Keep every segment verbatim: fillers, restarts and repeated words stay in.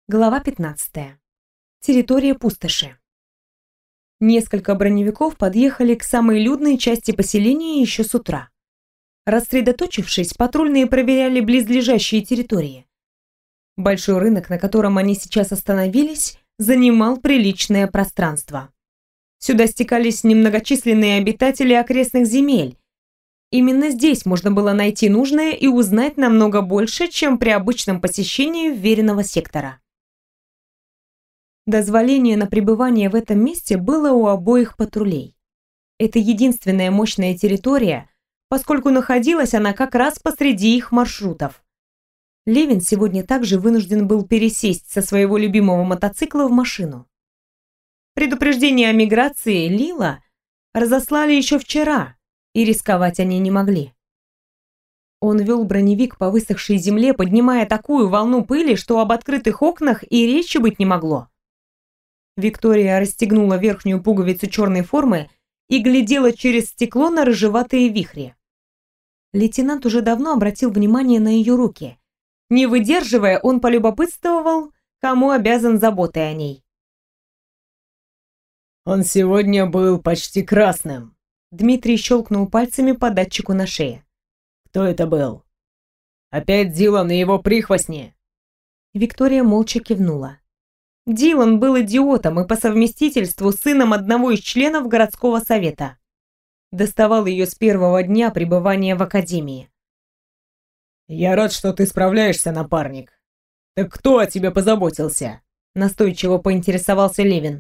Глава пятнадцатая. Территория пустоши. Несколько броневиков подъехали к самой людной части поселения еще с утра. Рассредоточившись, патрульные проверяли близлежащие территории. Большой рынок, на котором они сейчас остановились, занимал приличное пространство. Сюда стекались немногочисленные обитатели окрестных земель. Именно здесь можно было найти нужное и узнать намного больше, чем при обычном посещении вверенного сектора. Дозволение на пребывание в этом месте было у обоих патрулей. Это единственная мощная территория, поскольку находилась она как раз посреди их маршрутов. Левин сегодня также вынужден был пересесть со своего любимого мотоцикла в машину. Предупреждение о миграции Лила разослали еще вчера, и рисковать они не могли. Он вел броневик по высохшей земле, поднимая такую волну пыли, что об открытых окнах и речи быть не могло. Виктория расстегнула верхнюю пуговицу черной формы и глядела через стекло на рыжеватые вихри. Лейтенант уже давно обратил внимание на ее руки. Не выдерживая, он полюбопытствовал, кому обязан заботой о ней. «Он сегодня был почти красным», — Дмитрий щелкнул пальцами по датчику на шее. «Кто это был? Опять Дилан и его прихвостни?» Виктория молча кивнула. Дилан был идиотом и по совместительству сыном одного из членов городского совета. Доставал ее с первого дня пребывания в академии. «Я рад, что ты справляешься, напарник. Так кто о тебе позаботился?» Настойчиво поинтересовался Левин.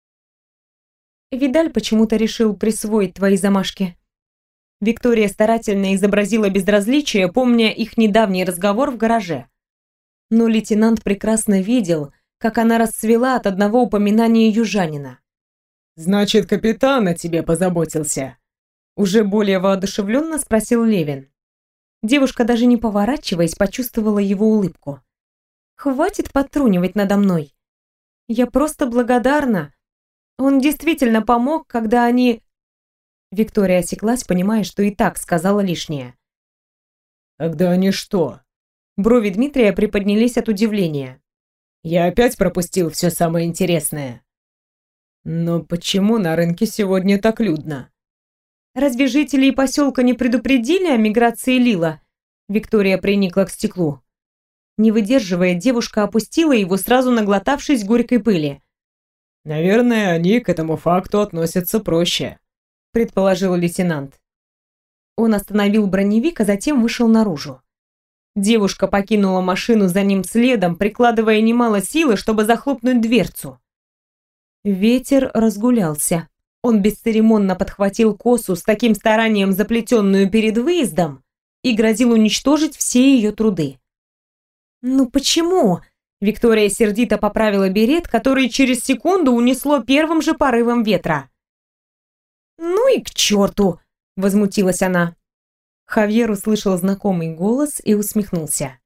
Видаль почему-то решил присвоить твои замашки. Виктория старательно изобразила безразличие, помня их недавний разговор в гараже. Но лейтенант прекрасно видел, как она расцвела от одного упоминания южанина. «Значит, капитан о тебе позаботился?» Уже более воодушевленно спросил Левин. Девушка, даже не поворачиваясь, почувствовала его улыбку. «Хватит подтрунивать надо мной. Я просто благодарна. Он действительно помог, когда они...» Виктория осеклась, понимая, что и так сказала лишнее. «Когда они что?» Брови Дмитрия приподнялись от удивления. «Я опять пропустил все самое интересное. Но почему на рынке сегодня так людно?» «Разве жители поселка не предупредили о миграции Лила?» Виктория приникла к стеклу. Не выдерживая, девушка опустила его, сразу наглотавшись горькой пыли. «Наверное, они к этому факту относятся проще», — предположил лейтенант. Он остановил броневик, а затем вышел наружу. Девушка покинула машину за ним следом, прикладывая немало силы, чтобы захлопнуть дверцу. Ветер разгулялся. Он бесцеремонно подхватил косу, с таким старанием заплетенную перед выездом, и грозил уничтожить все ее труды. «Ну почему?» Виктория сердито поправила берет, который через секунду унесло первым же порывом ветра. «Ну и к черту!» — возмутилась она. Хавьер услышал знакомый голос и усмехнулся.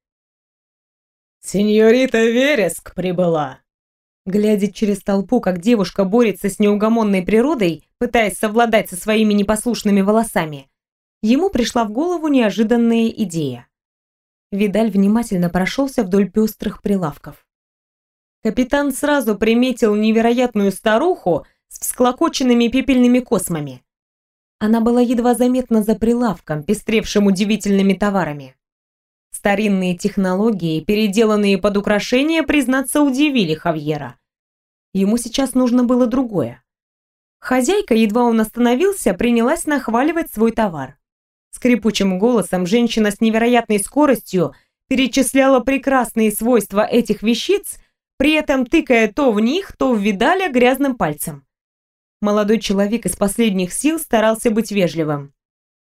«Сеньорита Вереск прибыла!» Глядя через толпу, как девушка борется с неугомонной природой, пытаясь совладать со своими непослушными волосами, ему пришла в голову неожиданная идея. Видаль внимательно прошелся вдоль пестрых прилавков. Капитан сразу приметил невероятную старуху с всклокоченными пепельными космами. Она была едва заметна за прилавком, пестревшим удивительными товарами. Старинные технологии, переделанные под украшения, признаться, удивили Хавьера. Ему сейчас нужно было другое. Хозяйка, едва он остановился, принялась нахваливать свой товар. Скрипучим голосом женщина с невероятной скоростью перечисляла прекрасные свойства этих вещиц, при этом тыкая то в них, то в Видаля грязным пальцем. Молодой человек из последних сил старался быть вежливым.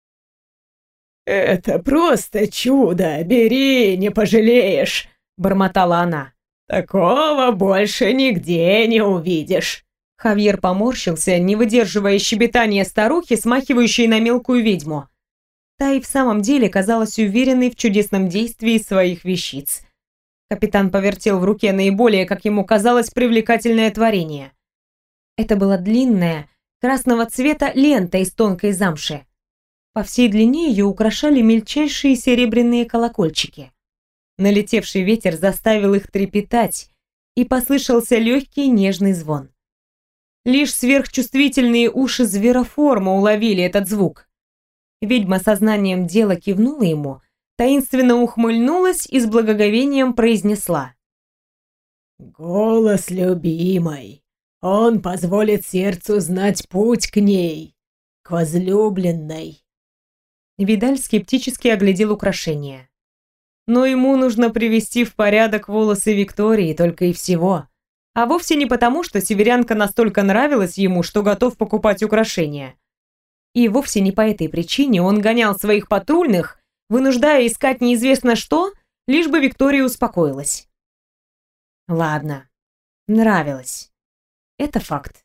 «Это просто чудо! Бери, не пожалеешь!» — бормотала она. «Такого больше нигде не увидишь!» Хавьер поморщился, не выдерживая щебетания старухи, смахивающей на мелкую ведьму. Та и в самом деле казалась уверенной в чудесном действии своих вещиц. Капитан повертел в руке наиболее, как ему казалось, привлекательное творение. Это была длинная, красного цвета лента из тонкой замши. По всей длине ее украшали мельчайшие серебряные колокольчики. Налетевший ветер заставил их трепетать, и послышался легкий нежный звон. Лишь сверхчувствительные уши звероформа уловили этот звук. Ведьма сознанием дела кивнула ему, таинственно ухмыльнулась и с благоговением произнесла: «Голос любимой. Он позволит сердцу знать путь к ней, к возлюбленной». Видаль скептически оглядел украшение. Но ему нужно привести в порядок волосы Виктории только и всего. А вовсе не потому, что северянка настолько нравилась ему, что готов покупать украшения. И вовсе не по этой причине он гонял своих патрульных, вынуждая искать неизвестно что, лишь бы Виктория успокоилась. Ладно, нравилось. Это факт.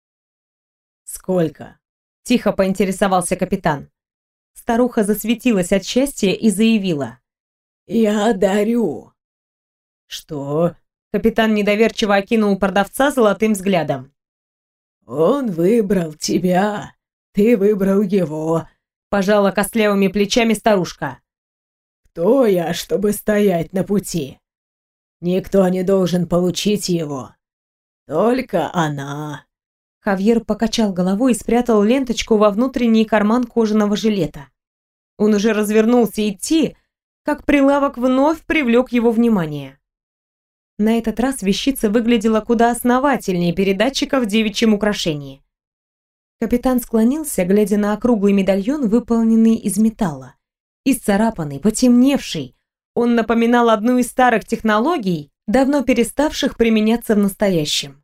«Сколько?» – тихо поинтересовался капитан. Старуха засветилась от счастья и заявила: «Я дарю». «Что?» – капитан недоверчиво окинул продавца золотым взглядом. «Он выбрал тебя, ты выбрал его», – пожала костлявыми плечами старушка. «Кто я, чтобы стоять на пути? Никто не должен получить его. Только она». Хавьер покачал головой и спрятал ленточку во внутренний карман кожаного жилета. Он уже развернулся идти, как прилавок вновь привлек его внимание. На этот раз вещица выглядела куда основательнее передатчика в девичьем украшении. Капитан склонился, глядя на округлый медальон, выполненный из металла. Исцарапанный, потемневший, он напоминал одну из старых технологий, давно переставших применяться в настоящем.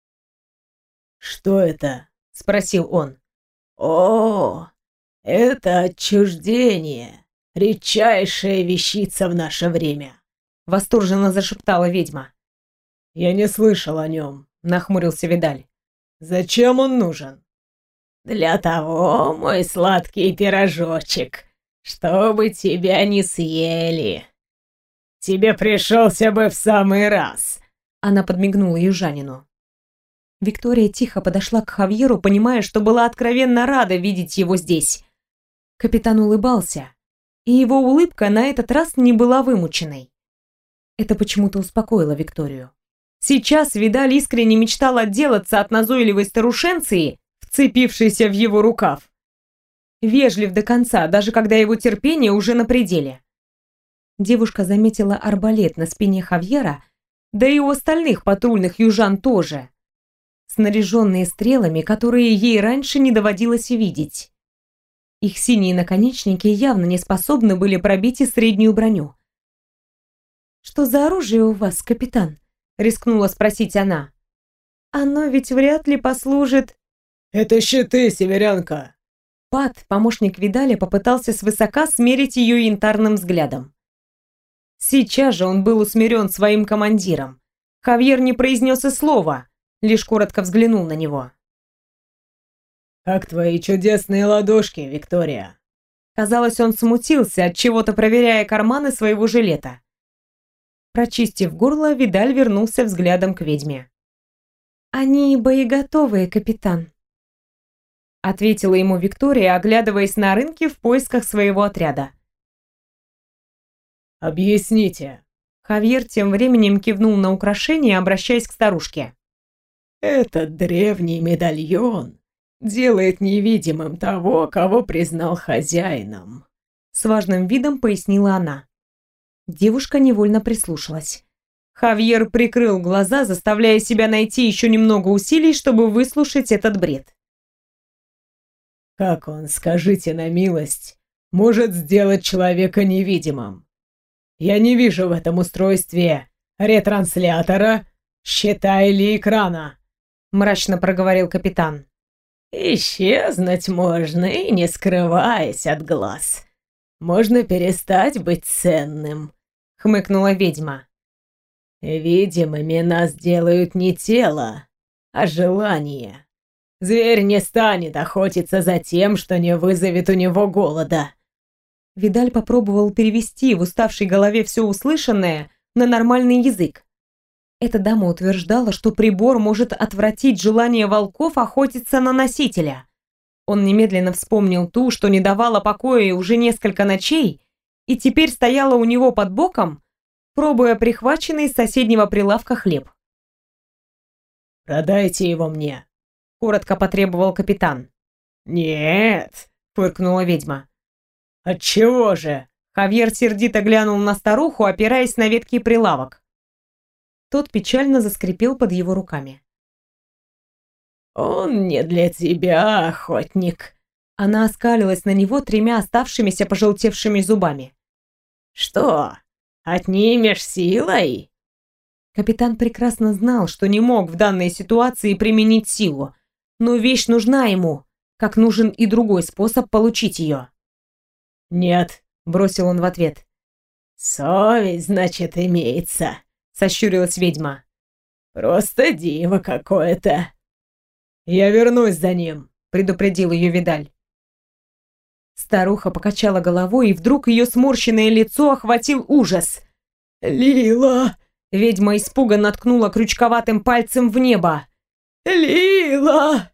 «Что это?» – спросил он. «О, это отчуждение, редчайшая вещица в наше время», – восторженно зашептала ведьма. «Я не слышал о нем», – нахмурился Видаль. «Зачем он нужен?» «Для того, мой сладкий пирожочек, чтобы тебя не съели. Тебе пришелся бы в самый раз». Она подмигнула южанину. Виктория тихо подошла к Хавьеру, понимая, что была откровенно рада видеть его здесь. Капитан улыбался, и его улыбка на этот раз не была вымученной. Это почему-то успокоило Викторию. Сейчас Видаль искренне мечтал отделаться от назойливой старушенции, вцепившейся в его рукав. Вежлив до конца, даже когда его терпение уже на пределе. Девушка заметила арбалет на спине Хавьера, да и у остальных патрульных южан тоже, снаряженные стрелами, которые ей раньше не доводилось видеть. Их синие наконечники явно не способны были пробить и среднюю броню. «Что за оружие у вас, капитан?» — рискнула спросить она. «Оно ведь вряд ли послужит...» «Это щиты, северянка!» Пат, помощник Видаля, попытался свысока смерить ее янтарным взглядом. Сейчас же он был усмирен своим командиром. Хавьер не произнес и слова, лишь коротко взглянул на него. «Как твои чудесные ладошки, Виктория?» Казалось, он смутился, от чего-то проверяя карманы своего жилета. Прочистив горло, Видаль вернулся взглядом к ведьме. «Они боеготовые, капитан», — ответила ему Виктория, оглядываясь на рынке в поисках своего отряда. «Объясните». Хавьер тем временем кивнул на украшение, обращаясь к старушке. «Этот древний медальон делает невидимым того, кого признал хозяином», — с важным видом пояснила она. Девушка невольно прислушалась. Хавьер прикрыл глаза, заставляя себя найти еще немного усилий, чтобы выслушать этот бред. «Как он, скажите на милость, может сделать человека невидимым? Я не вижу в этом устройстве ретранслятора, щита или экрана», — мрачно проговорил капитан. «Исчезнуть можно и не скрываясь от глаз. Можно перестать быть ценным», — хмыкнула ведьма. «Видимыми нас делают не тело, а желание. Зверь не станет охотиться за тем, что не вызовет у него голода». Видаль попробовал перевести в уставшей голове все услышанное на нормальный язык. Эта дама утверждала, что прибор может отвратить желание волков охотиться на носителя. Он немедленно вспомнил ту, что не давала покоя уже несколько ночей, и теперь стояла у него под боком, пробуя прихваченный с соседнего прилавка хлеб. Продайте его мне», — коротко потребовал капитан. «Нет», — фыркнула ведьма. «Отчего же?» Хавьер сердито глянул на старуху, опираясь на веткий прилавок. Тот печально заскрипел под его руками. «Он не для тебя, охотник». Она оскалилась на него тремя оставшимися пожелтевшими зубами. «Что, отнимешь силой?» Капитан прекрасно знал, что не мог в данной ситуации применить силу, но вещь нужна ему, как нужен и другой способ получить ее. «Нет», — бросил он в ответ. «Совесть, значит, имеется», — сощурилась ведьма. «Просто диво какое-то». «Я вернусь за ним», — предупредил ее Видаль. Старуха покачала головой, и вдруг ее сморщенное лицо охватил ужас. «Лила!» Ведьма испуганно ткнула крючковатым пальцем в небо. «Лила!»